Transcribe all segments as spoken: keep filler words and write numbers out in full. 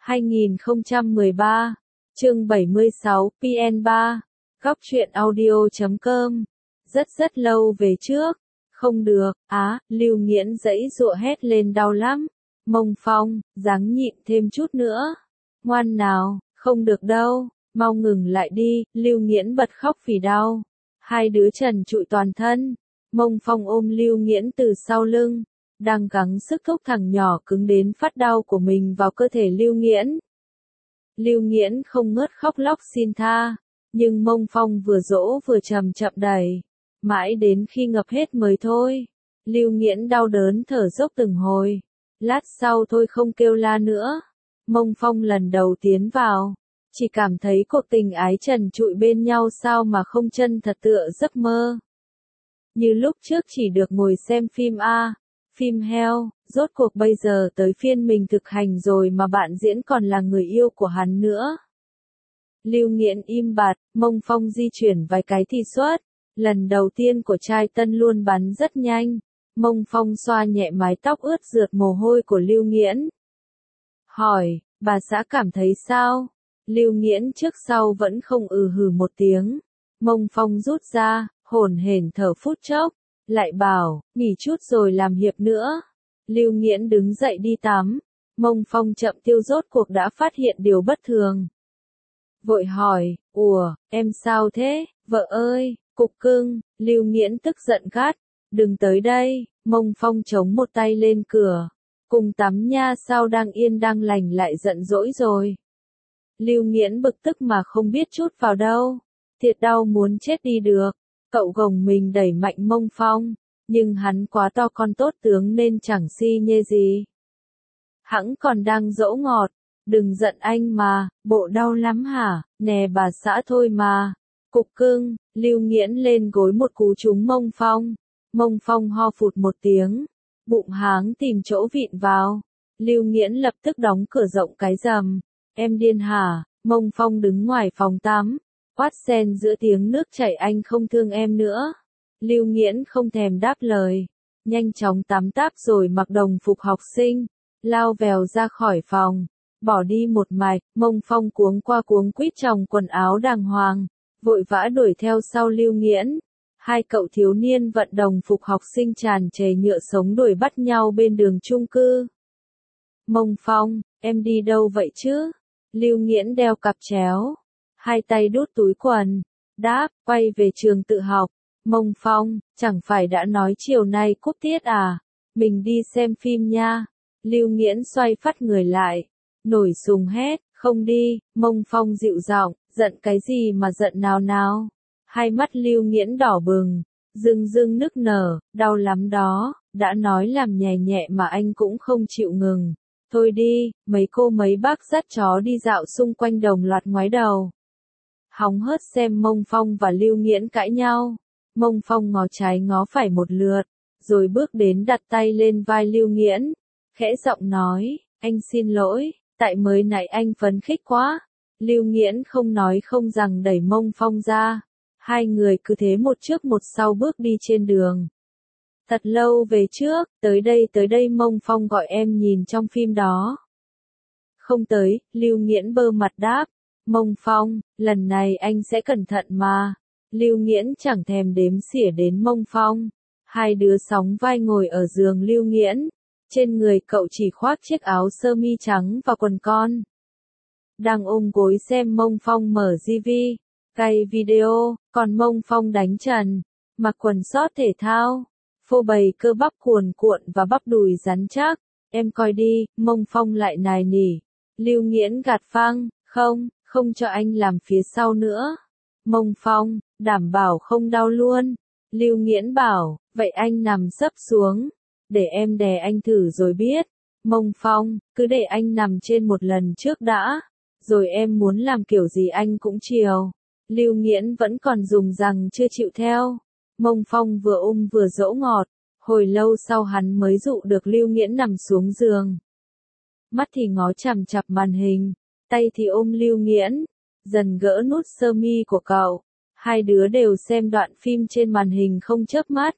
hai nghìn không trăm mười ba, chương bảy mươi sáu, pê en ba, góc truyện audio chấm com. Rất rất lâu về trước, không được, á, Lưu Nghiễn giãy giụa hét lên đau lắm. Mông Phong, ráng nhịn thêm chút nữa. Ngoan nào, không được đâu, mau ngừng lại đi, Lưu Nghiễn bật khóc vì đau. Hai đứa trần trụi toàn thân. Mông Phong ôm Lưu Nghiễn từ sau lưng, đang gắng sức thúc thằng nhỏ cứng đến phát đau của mình vào cơ thể Lưu Nghiễn. Lưu Nghiễn không ngớt khóc lóc xin tha, nhưng Mông Phong vừa dỗ vừa chậm chậm đẩy, mãi đến khi ngập hết mới thôi. Lưu Nghiễn đau đớn thở dốc từng hồi, lát sau thôi không kêu la nữa. Mông Phong lần đầu tiến vào, chỉ cảm thấy cuộc tình ái trần trụi bên nhau sao mà không chân thật tựa giấc mơ. Như lúc trước chỉ được ngồi xem phim A, phim heo, rốt cuộc bây giờ tới phiên mình thực hành rồi mà bạn diễn còn là người yêu của hắn nữa. Lưu Nghiễn im bặt, Mông Phong di chuyển vài cái thì xuất. Lần đầu tiên của trai tân luôn bắn rất nhanh. Mông Phong xoa nhẹ mái tóc ướt rượt mồ hôi của Lưu Nghiễn. Hỏi, bà xã cảm thấy sao? Lưu Nghiễn trước sau vẫn không ừ hừ một tiếng. Mông Phong rút ra, hổn hển thở phút chốc, lại bảo, nghỉ chút rồi làm hiệp nữa. Lưu Nghiễn đứng dậy đi tắm. Mông Phong chậm tiêu rốt cuộc đã phát hiện điều bất thường. Vội hỏi, ủa, em sao thế, vợ ơi, cục cưng. Lưu Nghiễn tức giận gắt, đừng tới đây. Mông Phong chống một tay lên cửa, cùng tắm nha, sao đang yên đang lành lại giận dỗi rồi. Lưu Nghiễn bực tức mà không biết chút vào đâu, thiệt đau muốn chết đi được. Cậu gồng mình đẩy mạnh Mông Phong, nhưng hắn quá to con tốt tướng nên chẳng si nhê gì. Hẵng còn đang dỗ ngọt, đừng giận anh mà, bộ đau lắm hả, nè bà xã thôi mà. Cục cưng. Lưu Nghiễn lên gối một cú trúng Mông Phong. Mông Phong ho phụt một tiếng, bụng háng tìm chỗ vịn vào. Lưu Nghiễn lập tức đóng cửa rộng cái rầm. Em điên hả? Mông Phong đứng ngoài phòng tắm, quát xen giữa tiếng nước chảy, anh không thương em nữa. Lưu Nghiễn không thèm đáp lời, nhanh chóng tắm táp rồi mặc đồng phục học sinh, lao vèo ra khỏi phòng, bỏ đi một mạch. Mông Phong cuống qua cuống quýt chồng quần áo đàng hoàng, vội vã đuổi theo sau Lưu Nghiễn. Hai cậu thiếu niên vận đồng phục học sinh tràn trề nhựa sống đuổi bắt nhau bên đường chung cư. Mông Phong, em đi đâu vậy chứ? Lưu Nghiễn đeo cặp chéo, hai tay đút túi quần, đáp, quay về trường tự học. Mông Phong, chẳng phải đã nói chiều nay cúp tiết à? Mình đi xem phim nha. Lưu Nghiễn xoay phát người lại, nổi sùng hét, không đi. Mông Phong dịu giọng, giận cái gì mà giận nào nào? Hai mắt Lưu Nghiễn đỏ bừng, rưng rưng nức nở, đau lắm đó, đã nói làm nhẹ nhẹ mà anh cũng không chịu ngừng. Thôi đi, mấy cô mấy bác dắt chó đi dạo xung quanh đồng loạt ngoái đầu. Hóng hớt xem Mông Phong và Lưu Nghiễn cãi nhau. Mông Phong ngó trái ngó phải một lượt, rồi bước đến đặt tay lên vai Lưu Nghiễn, khẽ giọng nói, anh xin lỗi, tại mới nãy anh phấn khích quá. Lưu Nghiễn không nói không rằng đẩy Mông Phong ra. Hai người cứ thế một trước một sau bước đi trên đường. Thật lâu về trước, tới đây tới đây Mông Phong gọi em nhìn trong phim đó. Không tới, Lưu Nghiễn bơ mặt đáp. Mông Phong, lần này anh sẽ cẩn thận mà. Lưu Nghiễn chẳng thèm đếm xỉa đến Mông Phong. Hai đứa sóng vai ngồi ở giường Lưu Nghiễn. Trên người cậu chỉ khoác chiếc áo sơ mi trắng và quần con. Đang ôm gối xem Mông Phong mở ti vi, cày video, còn Mông Phong đánh trần, mặc quần sót thể thao, phô bày cơ bắp cuồn cuộn và bắp đùi rắn chắc. Em coi đi, Mông Phong lại nài nỉ. Lưu Nghiễn gạt phăng, không, không cho anh làm phía sau nữa. Mông Phong, đảm bảo không đau luôn. Lưu Nghiễn bảo, vậy anh nằm sấp xuống, để em đè anh thử rồi biết. Mông Phong, cứ để anh nằm trên một lần trước đã, rồi em muốn làm kiểu gì anh cũng chiều. Lưu Nghiễn vẫn còn dùng rằng chưa chịu theo. Mông Phong vừa ôm vừa dỗ ngọt, hồi lâu sau hắn mới dụ được Lưu Nghiễn nằm xuống giường. Mắt thì ngó chằm chằm màn hình, tay thì ôm Lưu Nghiễn, dần gỡ nút sơ mi của cậu. Hai đứa đều xem đoạn phim trên màn hình không chớp mắt.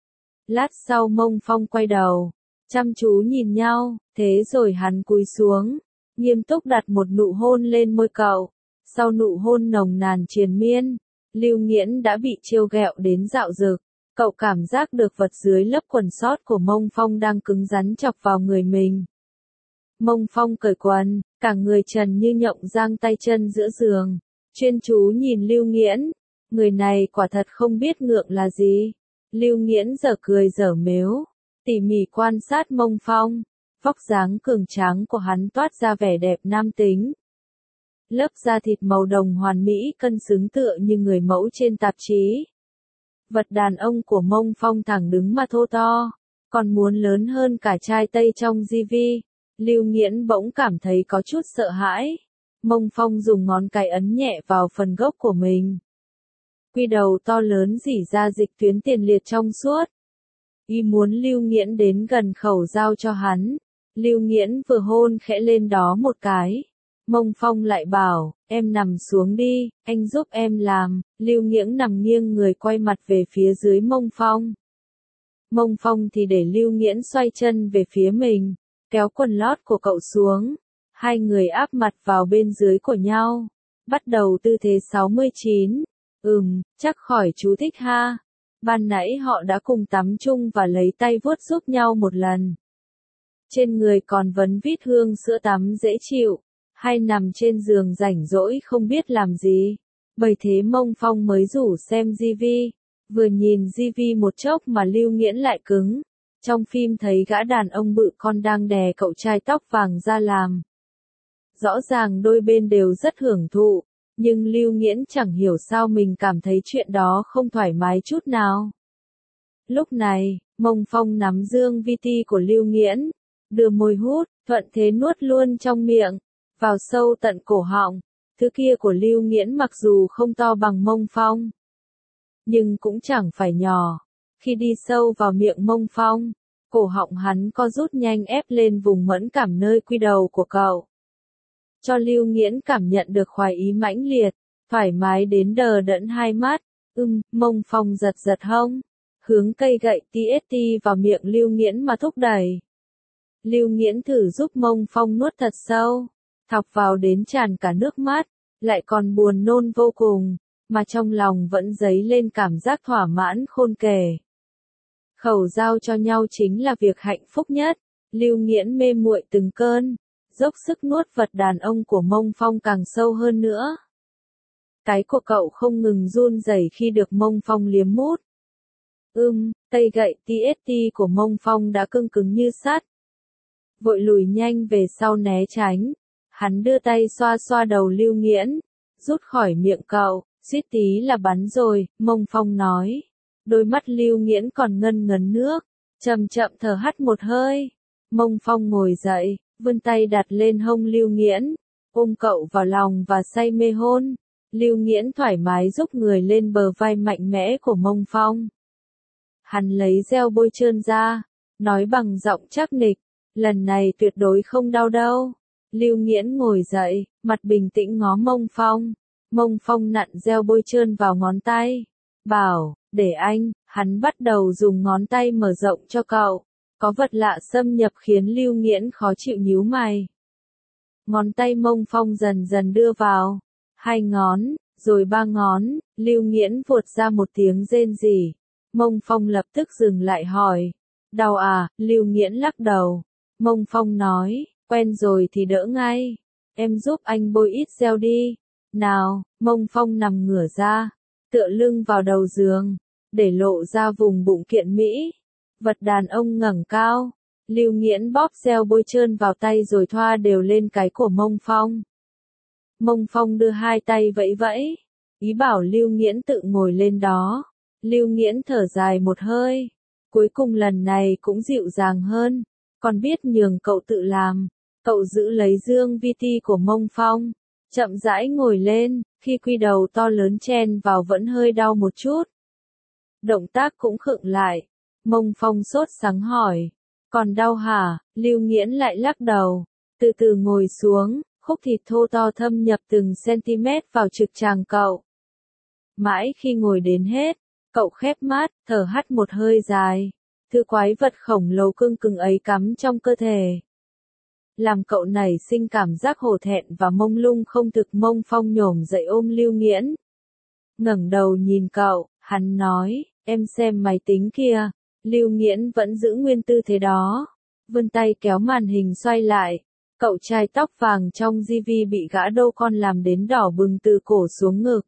Lát sau Mông Phong quay đầu, chăm chú nhìn nhau, thế rồi hắn cúi xuống, nghiêm túc đặt một nụ hôn lên môi cậu. Sau nụ hôn nồng nàn triền miên, Lưu Nghiễn đã bị trêu ghẹo đến dạo dực. Cậu cảm giác được vật dưới lớp quần sót của Mông Phong đang cứng rắn chọc vào người mình. Mông Phong cởi quần, cả người trần như nhộng giang tay chân giữa giường, chuyên chú nhìn Lưu Nghiễn. Người này quả thật không biết ngượng là gì. Lưu Nghiễn giở cười giở mếu, tỉ mỉ quan sát Mông Phong. Vóc dáng cường tráng của hắn toát ra vẻ đẹp nam tính. Lớp da thịt màu đồng hoàn mỹ cân xứng tựa như người mẫu trên tạp chí. Vật đàn ông của Mông Phong thẳng đứng mà thô to, còn muốn lớn hơn cả trai Tây trong gi vi. Lưu Nghiễn bỗng cảm thấy có chút sợ hãi. Mông Phong dùng ngón cái ấn nhẹ vào phần gốc của mình. Quy đầu to lớn rỉ ra dịch tuyến tiền liệt trong suốt. Y muốn Lưu Nghiễn đến gần khẩu giao cho hắn. Lưu Nghiễn vừa hôn khẽ lên đó một cái. Mông Phong lại bảo, em nằm xuống đi, anh giúp em làm. Lưu Nghiễn nằm nghiêng người quay mặt về phía dưới Mông Phong. Mông Phong thì để Lưu Nghiễn xoay chân về phía mình, kéo quần lót của cậu xuống. Hai người áp mặt vào bên dưới của nhau. Bắt đầu tư thế sáu mươi chín. Ừm, chắc khỏi chú thích ha. Ban nãy họ đã cùng tắm chung và lấy tay vuốt giúp nhau một lần. Trên người còn vấn vít hương sữa tắm dễ chịu. Hay nằm trên giường rảnh rỗi không biết làm gì. Bởi thế Mông Phong mới rủ xem gi vi. Vừa nhìn gi vi một chốc mà Lưu Nghiễn lại cứng. Trong phim thấy gã đàn ông bự con đang đè cậu trai tóc vàng ra làm. Rõ ràng đôi bên đều rất hưởng thụ. Nhưng Lưu Nghiễn chẳng hiểu sao mình cảm thấy chuyện đó không thoải mái chút nào. Lúc này, Mông Phong nắm dương vi ti của Lưu Nghiễn. Đưa môi hút, thuận thế nuốt luôn trong miệng. Vào sâu tận cổ họng. Thứ kia của Lưu Nghiễn mặc dù không to bằng Mông Phong, nhưng cũng chẳng phải nhỏ. Khi đi sâu vào miệng Mông Phong, cổ họng hắn co rút nhanh ép lên vùng mẫn cảm nơi quy đầu của cậu. Cho Lưu Nghiễn cảm nhận được khoái ý mãnh liệt, thoải mái đến đờ đẫn hai mắt. Ừm, Mông Phong giật giật hông, hướng cây gậy tê ét tê vào miệng Lưu Nghiễn mà thúc đẩy. Lưu Nghiễn thử giúp Mông Phong nuốt thật sâu, thọc vào đến tràn cả nước mắt, lại còn buồn nôn vô cùng, mà trong lòng vẫn dấy lên cảm giác thỏa mãn khôn kể. Khẩu giao cho nhau chính là việc hạnh phúc nhất. Lưu Nghiễn mê muội từng cơn, dốc sức nuốt vật đàn ông của Mông Phong càng sâu hơn nữa. Cái của cậu không ngừng run rẩy khi được Mông Phong liếm mút. Ưm, tay gậy tê ét tê của Mông Phong đã cứng cứng như sắt. Vội lùi nhanh về sau né tránh. Hắn đưa tay xoa xoa đầu Lưu Nghiễn, rút khỏi miệng cậu, suýt tí là bắn rồi, Mông Phong nói. Đôi mắt Lưu Nghiễn còn ngân ngấn nước, chậm chậm thở hắt một hơi. Mông Phong ngồi dậy, vươn tay đặt lên hông Lưu Nghiễn, ôm cậu vào lòng và say mê hôn. Lưu Nghiễn thoải mái giúp người lên bờ vai mạnh mẽ của Mông Phong. Hắn lấy gel bôi trơn ra, nói bằng giọng chắc nịch, lần này tuyệt đối không đau đâu. Lưu Nghiễn ngồi dậy, mặt bình tĩnh ngó Mông Phong. Mông Phong nặn gel bôi trơn vào ngón tay, bảo, để anh. Hắn bắt đầu dùng ngón tay mở rộng cho cậu. Có vật lạ xâm nhập khiến Lưu Nghiễn khó chịu nhíu mày. Ngón tay Mông Phong dần dần đưa vào. Hai ngón, rồi ba ngón, Lưu Nghiễn vuột ra một tiếng rên rỉ. Mông Phong lập tức dừng lại hỏi. Đau à? Lưu Nghiễn lắc đầu. Mông Phong nói, quen rồi thì đỡ ngay. Em giúp anh bôi ít gel đi. Nào, Mông Phong nằm ngửa ra, tựa lưng vào đầu giường, để lộ ra vùng bụng kiện mỹ. Vật đàn ông ngẩng cao. Lưu Nghiễn bóp gel bôi trơn vào tay rồi thoa đều lên cái của Mông Phong. Mông Phong đưa hai tay vẫy vẫy, ý bảo Lưu Nghiễn tự ngồi lên đó. Lưu Nghiễn thở dài một hơi. Cuối cùng lần này cũng dịu dàng hơn, còn biết nhường cậu tự làm. Cậu giữ lấy dương vi ti của Mông Phong, chậm rãi ngồi lên, khi quy đầu to lớn chen vào vẫn hơi đau một chút. Động tác cũng khựng lại. Mông Phong sốt sắng hỏi, còn đau hả? Lưu Nghiễn lại lắc đầu, từ từ ngồi xuống, khúc thịt thô to thâm nhập từng cm vào trực tràng cậu. Mãi khi ngồi đến hết, cậu khép mắt, thở hắt một hơi dài. Thứ quái vật khổng lồ cưng cứng ấy cắm trong cơ thể. làm cậu nảy sinh cảm giác hổ thẹn và mông lung không thực. Mông Phong nhổm dậy ôm Lưu Nghiễn. Ngẩng đầu nhìn cậu, hắn nói, em xem máy tính kia. Lưu Nghiễn vẫn giữ nguyên tư thế đó. Vươn tay kéo màn hình xoay lại. Cậu trai tóc vàng trong ti vi bị gã đô con làm đến đỏ bừng từ cổ xuống ngực.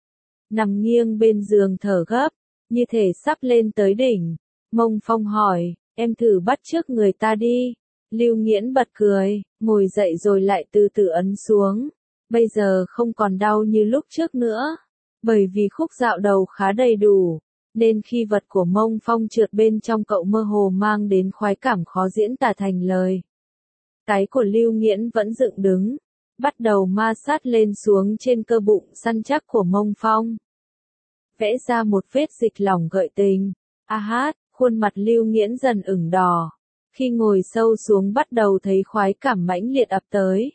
Nằm nghiêng bên giường thở gấp, như thể sắp lên tới đỉnh. Mông Phong hỏi, em thử bắt chước người ta đi. Lưu Nghiễn bật cười, ngồi dậy rồi lại từ từ ấn xuống. Bây giờ không còn đau như lúc trước nữa. Bởi vì khúc dạo đầu khá đầy đủ, nên khi vật của Mông Phong trượt bên trong cậu mơ hồ mang đến khoái cảm khó diễn tả thành lời. Cái của Lưu Nghiễn vẫn dựng đứng, bắt đầu ma sát lên xuống trên cơ bụng săn chắc của Mông Phong. Vẽ ra một vết dịch lỏng gợi tình. A hát, khuôn mặt Lưu Nghiễn dần ửng đỏ. Khi ngồi sâu xuống bắt đầu thấy khoái cảm mãnh liệt ập tới.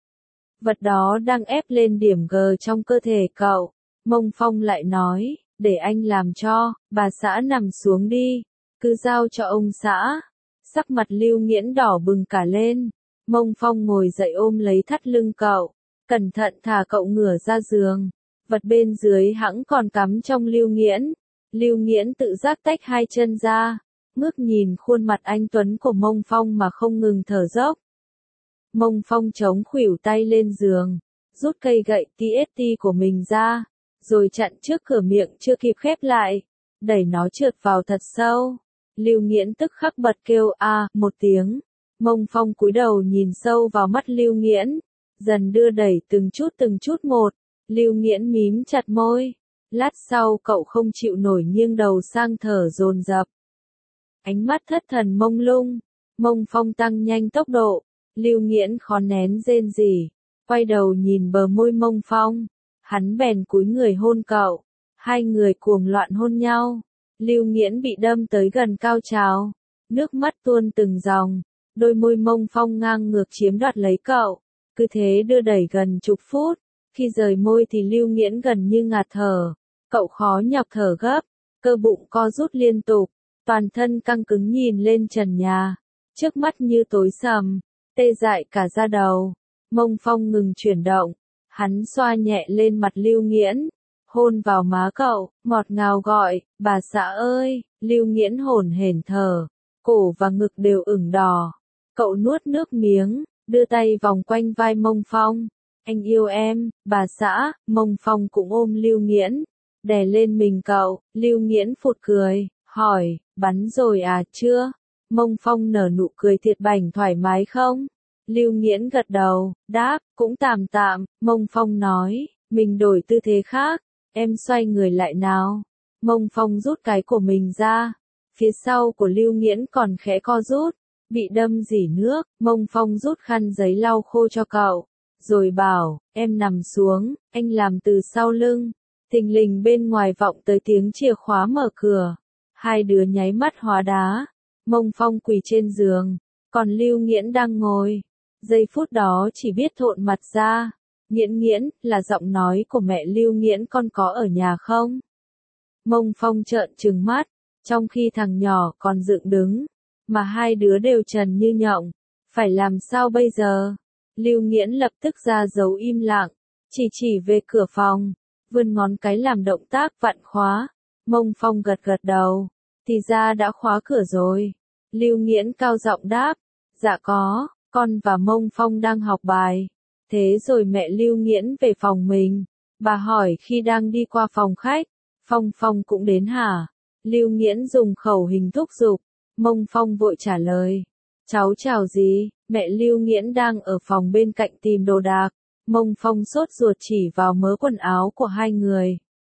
Vật đó đang ép lên điểm G trong cơ thể cậu. Mông Phong lại nói, để anh làm cho, bà xã nằm xuống đi, cứ giao cho ông xã. Sắc mặt Lưu Nghiễn đỏ bừng cả lên. Mông Phong ngồi dậy ôm lấy thắt lưng cậu, cẩn thận thả cậu ngửa ra giường. Vật bên dưới hẵng còn cắm trong Lưu Nghiễn. Lưu Nghiễn tự giác tách hai chân ra, ngước nhìn khuôn mặt anh tuấn của Mông Phong mà không ngừng thở dốc. Mông Phong chống khuỷu tay lên giường, rút cây gậy tê ét tê của mình ra, rồi chặn trước cửa miệng chưa kịp khép lại, đẩy nó trượt vào thật sâu. Lưu Nghiễn tức khắc bật kêu a một tiếng. Mông Phong cúi đầu nhìn sâu vào mắt Lưu Nghiễn, dần đưa đẩy từng chút từng chút một. Lưu Nghiễn mím chặt môi. Lát sau cậu không chịu nổi nghiêng đầu sang thở dồn dập. Ánh mắt thất thần mông lung. Mông Phong tăng nhanh tốc độ. Lưu Nghiễn khó nén rên rỉ, quay đầu nhìn bờ môi Mông Phong. Hắn bèn cúi người hôn cậu. Hai người cuồng loạn hôn nhau. Lưu Nghiễn bị đâm tới gần cao trào. Nước mắt tuôn từng dòng. Đôi môi Mông Phong ngang ngược chiếm đoạt lấy cậu. Cứ thế đưa đẩy gần chục phút. Khi rời môi thì Lưu Nghiễn gần như ngạt thở. Cậu khó nhọc thở gấp. Cơ bụng co rút liên tục. Toàn thân căng cứng nhìn lên trần nhà. Trước mắt như tối sầm. Tê dại cả da đầu. Mông Phong ngừng chuyển động. Hắn xoa nhẹ lên mặt Lưu Nghiễn. Hôn vào má cậu, ngọt ngào gọi, bà xã ơi. Lưu Nghiễn hổn hển thở. Cổ và ngực đều ửng đỏ. Cậu nuốt nước miếng, đưa tay vòng quanh vai Mông Phong. Anh yêu em, bà xã. Mông Phong cũng ôm Lưu Nghiễn, đè lên mình cậu. Lưu Nghiễn phụt cười, hỏi, bắn rồi à? Chưa? Mông Phong nở nụ cười thiệt bảnh thoải mái không? Lưu Nghiễn gật đầu, đáp, cũng tạm tạm. Mông Phong nói, mình đổi tư thế khác, em xoay người lại nào. Mông Phong rút cái của mình ra, phía sau của Lưu Nghiễn còn khẽ co rút, bị đâm rỉ nước. Mông Phong rút khăn giấy lau khô cho cậu, rồi bảo, em nằm xuống, anh làm từ sau lưng. Thình lình bên ngoài vọng tới tiếng chìa khóa mở cửa. Hai đứa nháy mắt hóa đá. Mông Phong quỳ trên giường, còn Lưu Nghiễn đang ngồi. Giây phút đó chỉ biết thộn mặt ra. Nghiễn Nghiễn, là giọng nói của mẹ Lưu Nghiễn, con có ở nhà không? Mông Phong trợn trừng mắt, trong khi thằng nhỏ còn dựng đứng, mà hai đứa đều trần như nhộng. Phải làm sao bây giờ? Lưu Nghiễn lập tức ra dấu im lặng, chỉ chỉ về cửa phòng, vươn ngón cái làm động tác vặn khóa. Mông Phong gật gật đầu, thì ra đã khóa cửa rồi. Lưu Nghiễn cao giọng đáp, dạ có, con và Mông Phong đang học bài. Thế rồi mẹ Lưu Nghiễn về phòng mình. Bà hỏi khi đang đi qua phòng khách, Phong Phong cũng đến hả? Lưu Nghiễn dùng khẩu hình thúc giục. Mông Phong vội trả lời, cháu chào gì? Mẹ Lưu Nghiễn đang ở phòng bên cạnh tìm đồ đạc. Mông Phong sốt ruột chỉ vào mớ quần áo của hai người.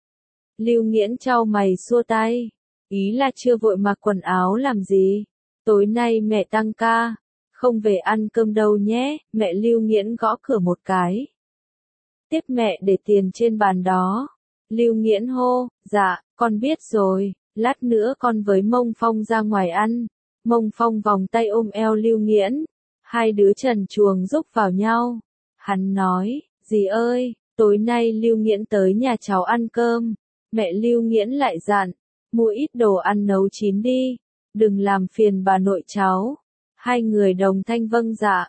Lưu Nghiễn chau mày xua tay, ý là chưa vội mặc quần áo làm gì? Tối nay mẹ tăng ca, không về ăn cơm đâu nhé. Mẹ Lưu Nghiễn gõ cửa một cái. Tiếp mẹ để tiền trên bàn đó. Lưu Nghiễn hô, dạ, con biết rồi, lát nữa con với Mông Phong ra ngoài ăn. Mông Phong vòng tay ôm eo Lưu Nghiễn. Hai đứa trần truồng rúc vào nhau. Hắn nói, dì ơi, tối nay Lưu Nghiễn tới nhà cháu ăn cơm. Mẹ Lưu Nghiễn lại dặn, mua ít đồ ăn nấu chín đi, đừng làm phiền bà nội cháu. Hai người đồng thanh vâng dạ.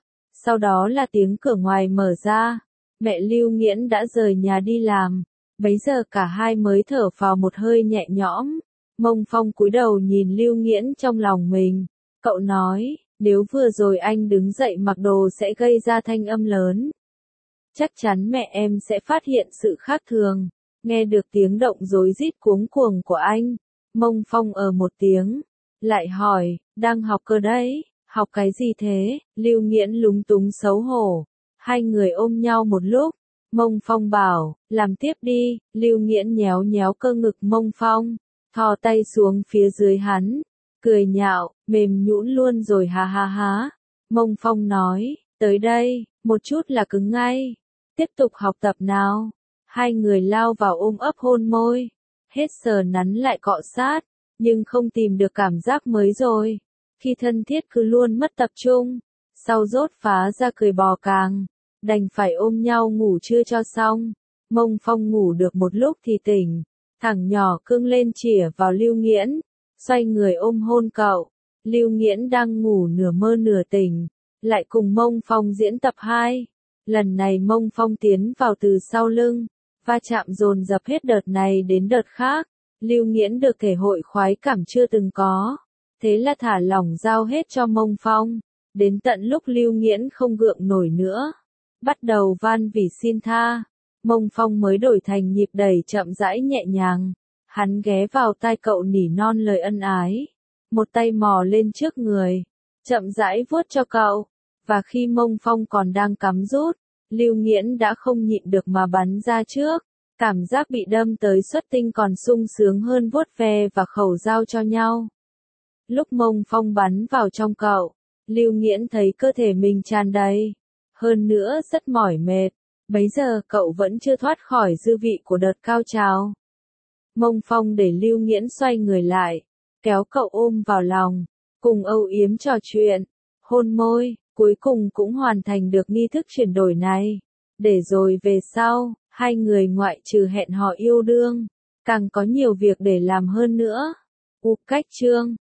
Sau đó là tiếng cửa ngoài mở ra. Mẹ Lưu Nghiễn đã rời nhà đi làm. Bấy giờ cả hai mới thở phào một hơi nhẹ nhõm. Mông Phong cúi đầu nhìn Lưu Nghiễn trong lòng mình. Cậu nói, nếu vừa rồi anh đứng dậy mặc đồ sẽ gây ra thanh âm lớn. Chắc chắn mẹ em sẽ phát hiện sự khác thường. Nghe được tiếng động rối rít cuống cuồng của anh. Mông Phong ở một tiếng. Lại hỏi, đang học cơ đấy, học cái gì thế? Lưu Nghiễn lúng túng xấu hổ. Hai người ôm nhau một lúc. Mông Phong bảo, làm tiếp đi. Lưu Nghiễn nhéo nhéo cơ ngực Mông Phong. Thò tay xuống phía dưới hắn. Cười nhạo, mềm nhũn luôn rồi ha ha ha. Mông Phong nói, tới đây, một chút là cứng ngay. Tiếp tục học tập nào. Hai người lao vào ôm ấp hôn môi. Hết sờ nắn lại cọ sát. Nhưng không tìm được cảm giác mới rồi. Khi thân thiết cứ luôn mất tập trung. Sau rốt phá ra cười bò càng. Đành phải ôm nhau ngủ trưa cho xong. Mông Phong ngủ được một lúc thì tỉnh. Thằng nhỏ cưng lên chỉa vào Lưu Nghiễn. Xoay người ôm hôn cậu. Lưu Nghiễn đang ngủ nửa mơ nửa tỉnh. Lại cùng Mông Phong diễn tập hai. Lần này Mông Phong tiến vào từ sau lưng. Va chạm dồn dập hết đợt này đến đợt khác. Lưu Nghiễn được thể hội khoái cảm chưa từng có. Thế là thả lỏng giao hết cho Mông Phong. Đến tận lúc Lưu Nghiễn không gượng nổi nữa. Bắt đầu van vỉ xin tha. Mông Phong mới đổi thành nhịp đẩy chậm rãi nhẹ nhàng. Hắn ghé vào tai cậu nỉ non lời ân ái. Một tay mò lên trước người. Chậm rãi vuốt cho cậu. Và khi Mông Phong còn đang cắm rút. Lưu Nghiễn đã không nhịn được mà bắn ra trước. Cảm giác bị đâm tới xuất tinh còn sung sướng hơn vuốt ve và khẩu dao cho nhau. Lúc Mông Phong bắn vào trong cậu, Lưu Nghiễn thấy cơ thể mình tràn đầy. Hơn nữa rất mỏi mệt. Bấy giờ cậu vẫn chưa thoát khỏi dư vị của đợt cao trào. Mông Phong để Lưu Nghiễn xoay người lại, kéo cậu ôm vào lòng, cùng âu yếm trò chuyện, hôn môi, cuối cùng cũng hoàn thành được nghi thức chuyển đổi này. Để rồi về sau, hai người ngoại trừ hẹn hò yêu đương, càng có nhiều việc để làm hơn nữa. U cách chương